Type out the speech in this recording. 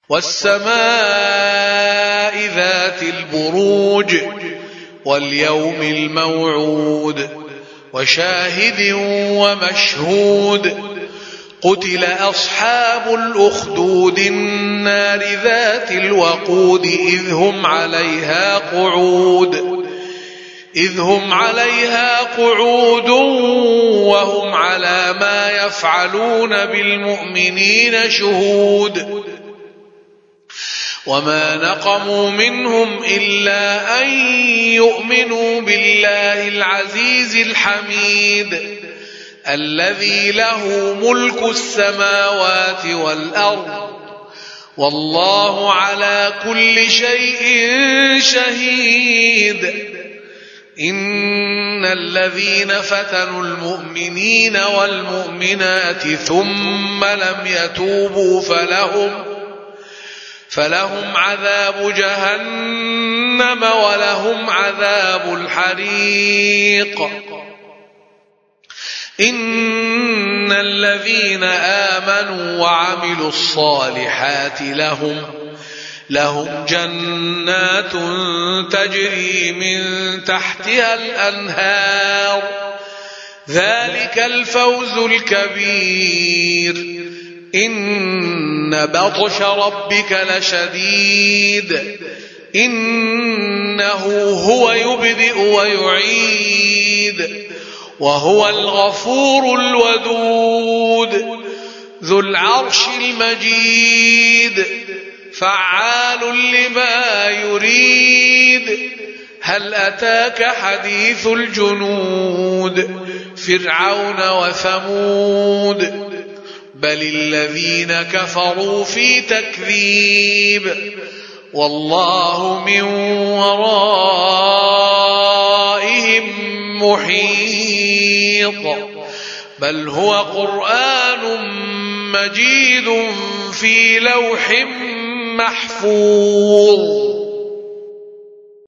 والسماء ذات البروج واليوم الموعود وشاهد ومشهود قتل أصحاب الأخدود النار ذات الوقود إذ هم عليها قعود وهم على ما يفعلون بالمؤمنين شهود وما نقموا منهم إلا أن يؤمنوا بالله العزيز الحميد الذي له ملك السماوات والأرض والله على كل شيء شهيد. إن الذين فتنوا المؤمنين والمؤمنات ثم لم يتوبوا فلهم عذاب جهنم ولهم عذاب الحريق. إن الذين آمنوا وعملوا الصالحات لهم جنات تجري من تحتها الأنهار ذلك الفوز الكبير. إن بطش ربك لشديد إنه هو يبدئ ويعيد وهو الغفور الودود ذو العرش المجيد فعال لما يريد. هل أتاك حديث الجنود فرعون وثمود بل الذين كفروا في تكذيب والله من ورائهم محيط. بل هو قرآن مجيد في لوح محفوظ.